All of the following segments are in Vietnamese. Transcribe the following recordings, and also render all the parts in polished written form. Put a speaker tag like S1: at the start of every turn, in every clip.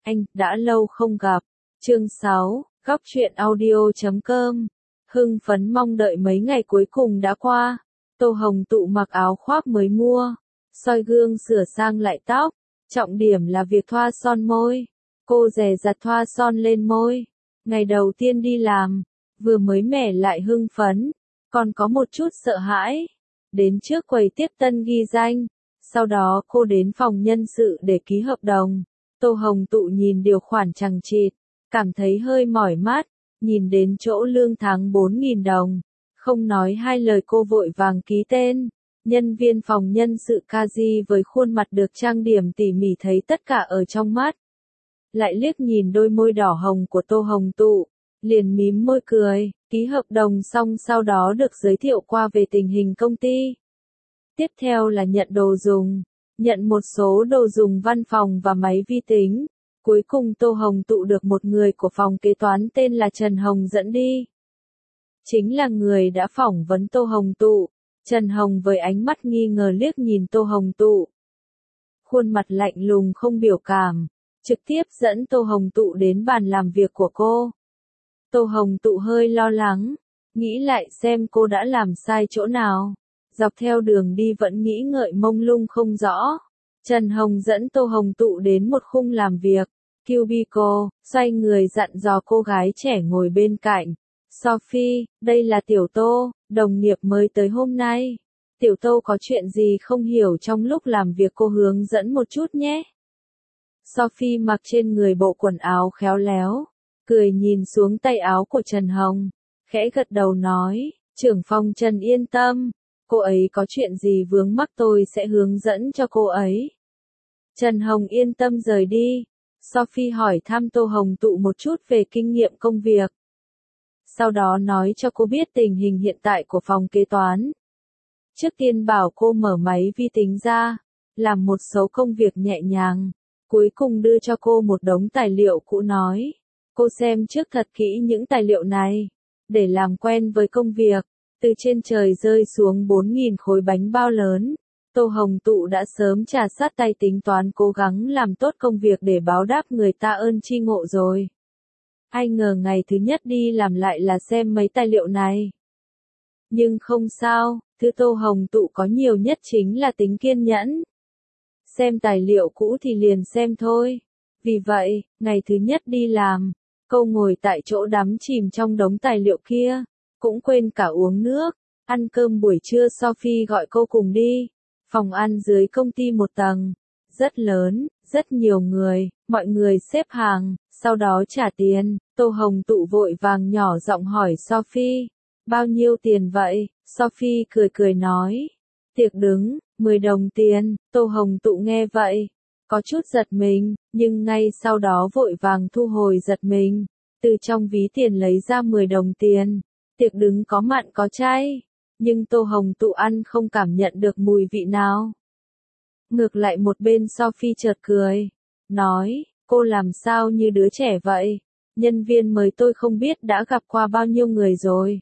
S1: Anh, đã lâu không gặp. Chương 6, Góc truyện audio.com. Hưng phấn mong đợi mấy ngày cuối cùng đã qua. Tô Hồng Tụ mặc áo khoác mới mua, soi gương sửa sang lại tóc, trọng điểm là việc thoa son môi. Cô dè dặt thoa son lên môi. Ngày đầu tiên đi làm, vừa mới mẻ lại hưng phấn, còn có một chút sợ hãi. Đến trước quầy tiếp tân ghi danh, sau đó cô đến phòng nhân sự để ký hợp đồng. Tô Hồng Tụ nhìn điều khoản chằng chịt, cảm thấy hơi mỏi mắt, nhìn đến chỗ lương tháng 4.000 đồng. Không nói hai lời cô vội vàng ký tên. Nhân viên phòng nhân sự Kaji với khuôn mặt được trang điểm tỉ mỉ thấy tất cả ở trong mắt. Lại liếc nhìn đôi môi đỏ hồng của Tô Hồng Tụ, liền mím môi cười, ký hợp đồng xong sau đó được giới thiệu qua về tình hình công ty. Tiếp theo là nhận đồ dùng, nhận một số đồ dùng văn phòng và máy vi tính. Cuối cùng Tô Hồng Tụ được một người của phòng kế toán tên là Trần Hồng dẫn đi. Chính là người đã phỏng vấn Tô Hồng Tụ. Trần Hồng với ánh mắt nghi ngờ liếc nhìn Tô Hồng Tụ. Khuôn mặt lạnh lùng không biểu cảm, trực tiếp dẫn Tô Hồng Tụ đến bàn làm việc của cô. Tô Hồng Tụ hơi lo lắng, nghĩ lại xem cô đã làm sai chỗ nào. Dọc theo đường đi vẫn nghĩ ngợi mông lung không rõ. Trần Hồng dẫn Tô Hồng Tụ đến một khung làm việc, cubicle, xoay người dặn dò cô gái trẻ ngồi bên cạnh. Sophie, đây là Tiểu Tô, đồng nghiệp mới tới hôm nay. Tiểu Tô có chuyện gì không hiểu trong lúc làm việc cô hướng dẫn một chút nhé. Sophie mặc trên người bộ quần áo khéo léo, cười nhìn xuống tay áo của Trần Hồng, khẽ gật đầu nói, trưởng phòng Trần yên tâm, cô ấy có chuyện gì vướng mắc tôi sẽ hướng dẫn cho cô ấy. Trần Hồng yên tâm rời đi. Sophie hỏi thăm Tô Hồng Tụ một chút về kinh nghiệm công việc. Sau đó nói cho cô biết tình hình hiện tại của phòng kế toán. Trước tiên bảo cô mở máy vi tính ra, làm một số công việc nhẹ nhàng. Cuối cùng đưa cho cô một đống tài liệu cũ nói. Cô xem trước thật kỹ những tài liệu này, để làm quen với công việc. Từ trên trời rơi xuống 4.000 khối bánh bao lớn. Tô Hồng Tụ đã sớm trà sát tay tính toán cố gắng làm tốt công việc để báo đáp người ta ơn tri ngộ rồi. Ai ngờ ngày thứ nhất đi làm lại là xem mấy tài liệu này. Nhưng không sao, thứ Tô Hồng Tụ có nhiều nhất chính là tính kiên nhẫn. Xem tài liệu cũ thì liền xem thôi. Vì vậy, ngày thứ nhất đi làm, cô ngồi tại chỗ đắm chìm trong đống tài liệu kia, cũng quên cả uống nước. Ăn cơm buổi trưa Sophie gọi cô cùng đi. Phòng ăn dưới công ty một tầng, rất lớn, rất nhiều người, mọi người xếp hàng, sau đó trả tiền. Tô Hồng Tụ vội vàng nhỏ giọng hỏi Sophie, bao nhiêu tiền vậy? Sophie cười cười nói, tiệc đứng, 10 đồng tiền. Tô Hồng Tụ nghe vậy, có chút giật mình, nhưng ngay sau đó vội vàng thu hồi giật mình, từ trong ví tiền lấy ra 10 đồng tiền. Tiệc đứng có mặn có chay, nhưng Tô Hồng Tụ ăn không cảm nhận được mùi vị nào. Ngược lại một bên Sophie chợt cười, nói, cô làm sao như đứa trẻ vậy? Nhân viên mới tôi không biết đã gặp qua bao nhiêu người rồi.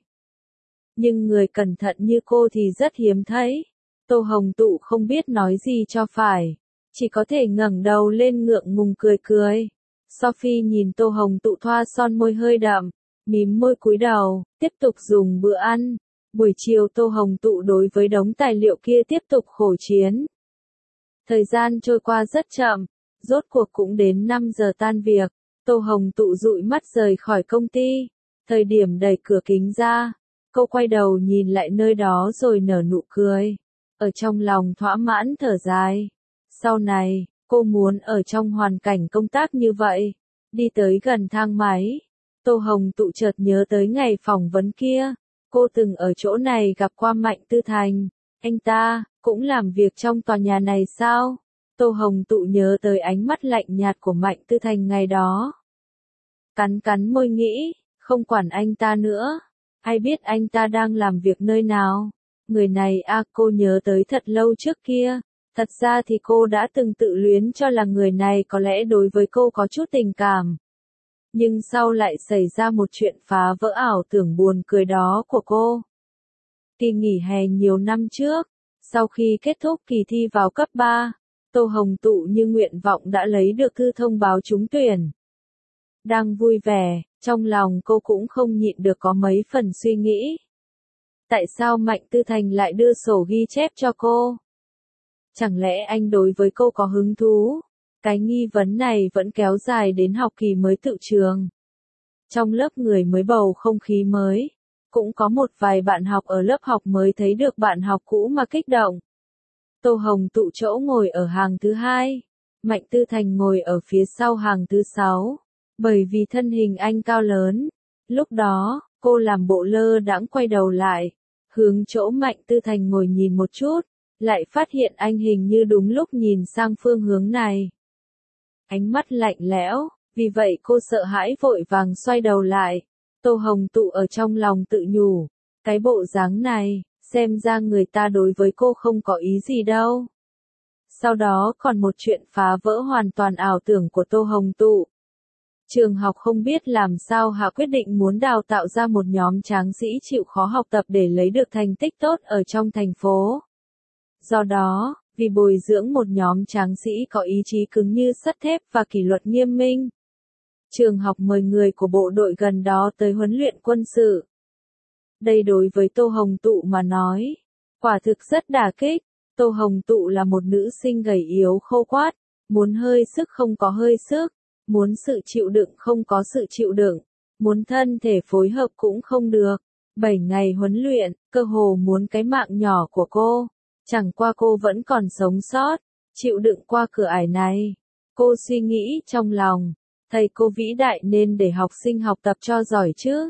S1: Nhưng người cẩn thận như cô thì rất hiếm thấy. Tô Hồng Tụ không biết nói gì cho phải, chỉ có thể ngẩng đầu lên ngượng ngùng cười cười. Sophie nhìn Tô Hồng Tụ thoa son môi hơi đậm, mím môi cúi đầu, tiếp tục dùng bữa ăn. Buổi chiều Tô Hồng Tụ đối với đống tài liệu kia tiếp tục khổ chiến. Thời gian trôi qua rất chậm, rốt cuộc cũng đến 5 giờ tan việc. Tô Hồng Tụ dụi mắt rời khỏi công ty. Thời điểm đẩy cửa kính ra, cô quay đầu nhìn lại nơi đó rồi nở nụ cười. Ở trong lòng thỏa mãn thở dài. Sau này, cô muốn ở trong hoàn cảnh công tác như vậy. Đi tới gần thang máy, Tô Hồng Tụ chợt nhớ tới ngày phỏng vấn kia. Cô từng ở chỗ này gặp qua Mạnh Tư Thành. Anh ta cũng làm việc trong tòa nhà này sao? Tô Hồng Tụ nhớ tới ánh mắt lạnh nhạt của Mạnh Tư Thành ngày đó. Cắn cắn môi nghĩ, không quản anh ta nữa. Ai biết anh ta đang làm việc nơi nào? Người này cô nhớ tới thật lâu trước kia. Thật ra thì cô đã từng tự luyến cho là người này có lẽ đối với cô có chút tình cảm. Nhưng sau lại xảy ra một chuyện phá vỡ ảo tưởng buồn cười đó của cô. Kỳ nghỉ hè nhiều năm trước, sau khi kết thúc kỳ thi vào cấp 3, Tô Hồng Tụ như nguyện vọng đã lấy được thư thông báo trúng tuyển. Đang vui vẻ, trong lòng cô cũng không nhịn được có mấy phần suy nghĩ. Tại sao Mạnh Tư Thành lại đưa sổ ghi chép cho cô? Chẳng lẽ anh đối với cô có hứng thú? Cái nghi vấn này vẫn kéo dài đến học kỳ mới tự trường. Trong lớp người mới bầu không khí mới, cũng có một vài bạn học ở lớp học mới thấy được bạn học cũ mà kích động. Tô Hồng Tụ chỗ ngồi ở hàng thứ 2, Mạnh Tư Thành ngồi ở phía sau hàng thứ 6, bởi vì thân hình anh cao lớn. Lúc đó, cô làm bộ lơ đãng quay đầu lại, hướng chỗ Mạnh Tư Thành ngồi nhìn một chút, lại phát hiện anh hình như đúng lúc nhìn sang phương hướng này. Ánh mắt lạnh lẽo, vì vậy cô sợ hãi vội vàng xoay đầu lại. Tô Hồng Tụ ở trong lòng tự nhủ, cái bộ dáng này, xem ra người ta đối với cô không có ý gì đâu. Sau đó còn một chuyện phá vỡ hoàn toàn ảo tưởng của Tô Hồng Tụ. Trường học không biết làm sao hạ quyết định muốn đào tạo ra một nhóm tráng sĩ chịu khó học tập để lấy được thành tích tốt ở trong thành phố. Do đó, vì bồi dưỡng một nhóm tráng sĩ có ý chí cứng như sắt thép và kỷ luật nghiêm minh, trường học mời người của bộ đội gần đó tới huấn luyện quân sự. Đây đối với Tô Hồng Tụ mà nói, quả thực rất đả kích. Tô Hồng Tụ là một nữ sinh gầy yếu khô quát, muốn hơi sức không có hơi sức, muốn sự chịu đựng không có sự chịu đựng, muốn thân thể phối hợp cũng không được. 7 ngày huấn luyện, cơ hồ muốn cái mạng nhỏ của cô. Chẳng qua cô vẫn còn sống sót, chịu đựng qua cửa ải này. Cô suy nghĩ trong lòng, thầy cô vĩ đại nên để học sinh học tập cho giỏi chứ.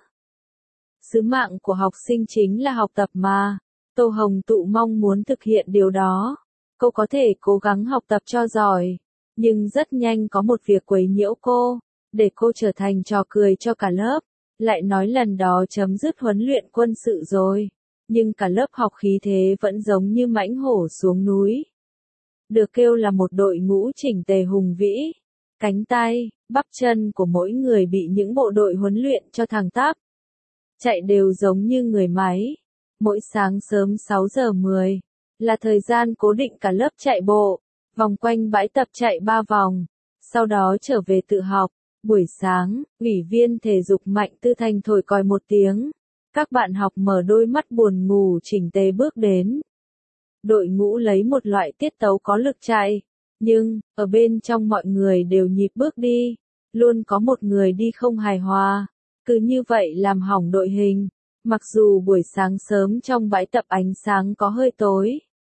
S1: Sứ mạng của học sinh chính là học tập mà. Tô Hồng Tụ mong muốn thực hiện điều đó. Cô có thể cố gắng học tập cho giỏi, nhưng rất nhanh có một việc quấy nhiễu cô, để cô trở thành trò cười cho cả lớp. Lại nói lần đó chấm dứt huấn luyện quân sự rồi, nhưng cả lớp học khí thế vẫn giống như mãnh hổ xuống núi. Được kêu là một đội ngũ chỉnh tề hùng vĩ. Cánh tay, bắp chân của mỗi người bị những bộ đội huấn luyện cho thẳng tắp. Chạy đều giống như người máy. Mỗi sáng sớm 6 giờ 10 là thời gian cố định cả lớp chạy bộ, vòng quanh bãi tập chạy 3 vòng, sau đó trở về tự học. Buổi sáng, ủy viên thể dục Mạnh Tư Thành thổi còi một tiếng. Các bạn học mở đôi mắt buồn ngủ chỉnh tề bước đến. Đội ngũ lấy một loại tiết tấu có lực chạy, nhưng, ở bên trong mọi người đều nhịp bước đi, luôn có một người đi không hài hòa. Cứ như vậy làm hỏng đội hình, mặc dù buổi sáng sớm trong bãi tập ánh sáng có hơi tối.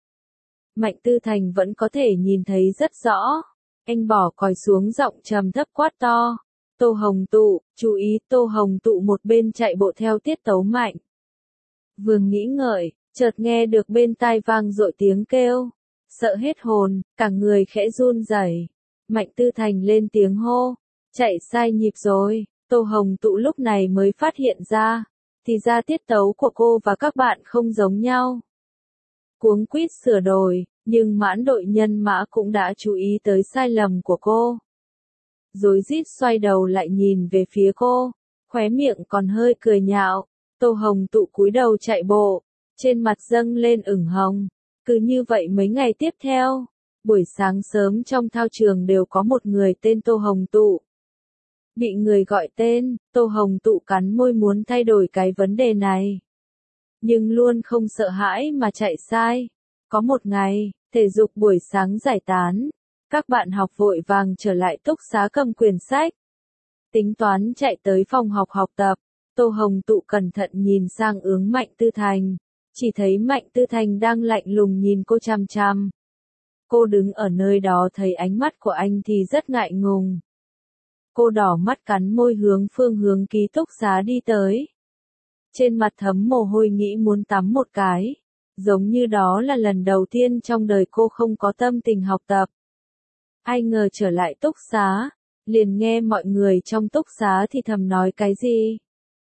S1: Mạnh Tư Thành vẫn có thể nhìn thấy rất rõ. Anh bỏ còi xuống giọng trầm thấp quát to. Tô Hồng Tụ, chú ý. Tô Hồng Tụ một bên chạy bộ theo tiết tấu mạnh. Vừa nghĩ ngợi, chợt nghe được bên tai vang dội tiếng kêu. Sợ hết hồn, cả người khẽ run rẩy. Mạnh Tư Thành lên tiếng hô. Chạy sai nhịp rồi. Tô Hồng Tụ lúc này mới phát hiện ra. Thì ra tiết tấu của cô và các bạn không giống nhau. Cuống quýt sửa đổi, nhưng mãn đội nhân mã cũng đã chú ý tới sai lầm của cô. Rối rít xoay đầu lại nhìn về phía cô, khóe miệng còn hơi cười nhạo. Tô Hồng Tụ cúi đầu chạy bộ, trên mặt dâng lên ửng hồng. Cứ như vậy mấy ngày tiếp theo, buổi sáng sớm trong thao trường đều có một người tên Tô Hồng Tụ. Bị người gọi tên, Tô Hồng Tụ cắn môi muốn thay đổi cái vấn đề này. Nhưng luôn không sợ hãi mà chạy sai. Có một ngày, thể dục buổi sáng giải tán. Các bạn học vội vàng trở lại túc xá cầm quyển sách. Tính toán chạy tới phòng học học tập. Tô Hồng Tụ cẩn thận nhìn sang hướng Mạnh Tư Thành. Chỉ thấy Mạnh Tư Thành đang lạnh lùng nhìn cô chằm chằm. Cô đứng ở nơi đó thấy ánh mắt của anh thì rất ngại ngùng. Cô đỏ mắt cắn môi hướng phương hướng ký túc xá đi tới. Trên mặt thấm mồ hôi nghĩ muốn tắm một cái. Giống như đó là lần đầu tiên trong đời cô không có tâm tình học tập. Ai ngờ trở lại túc xá, liền nghe mọi người trong túc xá thì thầm nói cái gì.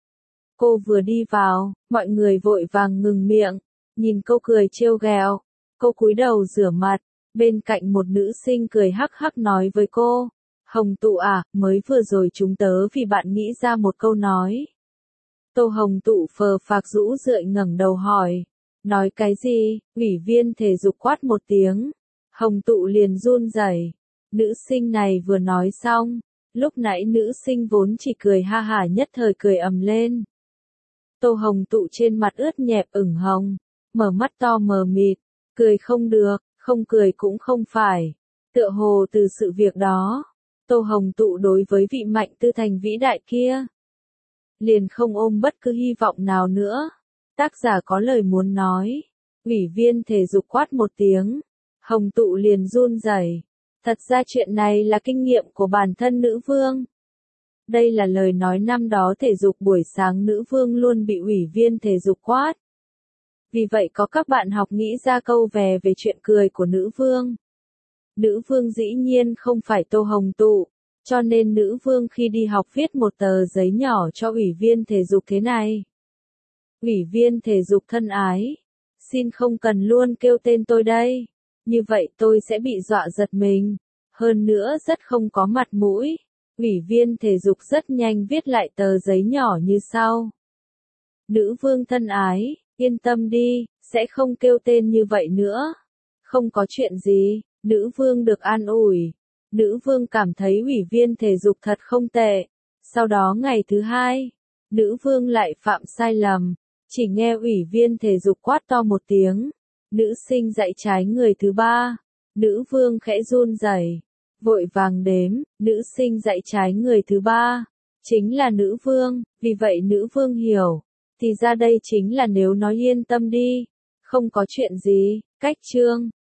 S1: Cô vừa đi vào, mọi người vội vàng ngừng miệng, nhìn cô cười trêu ghẹo. Cô cúi đầu rửa mặt, bên cạnh một nữ sinh cười hắc hắc nói với cô. Hồng Tụ à, mới vừa rồi chúng tớ vì bạn nghĩ ra một câu nói. Tô Hồng Tụ phờ phạc rũ rượi ngẩng đầu hỏi. Nói cái gì? Ủy viên thể dục quát một tiếng. Hồng tụ liền run rẩy. Nữ sinh này vừa nói xong, lúc nãy nữ sinh vốn chỉ cười ha hả nhất thời cười ầm lên. Tô Hồng tụ trên mặt ướt nhẹp ửng hồng, mở mắt to mờ mịt, cười không được, không cười cũng không phải. Tựa hồ từ sự việc đó, Tô Hồng tụ đối với vị Mạnh Tư Thành vĩ đại kia liền không ôm bất cứ hy vọng nào nữa. Tác giả có lời muốn nói. Ủy viên thể dục quát một tiếng, Hồng tụ liền run rẩy. Thật ra chuyện này là kinh nghiệm của bản thân nữ vương. Đây là lời nói năm đó thể dục buổi sáng nữ vương luôn bị ủy viên thể dục quát. Vì vậy có các bạn học nghĩ ra câu về chuyện cười của nữ vương. Nữ vương dĩ nhiên không phải Tô Hồng tụ, cho nên nữ vương khi đi học viết một tờ giấy nhỏ cho ủy viên thể dục thế này. Ủy viên thể dục thân ái, xin không cần luôn kêu tên tôi đây, như vậy tôi sẽ bị dọa giật mình, hơn nữa rất không có mặt mũi. Ủy viên thể dục rất nhanh viết lại tờ giấy nhỏ như sau. Nữ vương thân ái, yên tâm đi, sẽ không kêu tên như vậy nữa. Không có chuyện gì, nữ vương được an ủi. Nữ vương cảm thấy ủy viên thể dục thật không tệ. Sau đó ngày thứ hai, nữ vương lại phạm sai lầm. Chỉ nghe ủy viên thể dục quát to một tiếng. Nữ sinh dạy trái người thứ ba. Nữ vương khẽ run rẩy, vội vàng đếm, nữ sinh dạy trái người thứ ba. Chính là nữ vương, vì vậy nữ vương hiểu. Thì ra đây chính là nếu nói yên tâm đi. Không có chuyện gì, cách chương.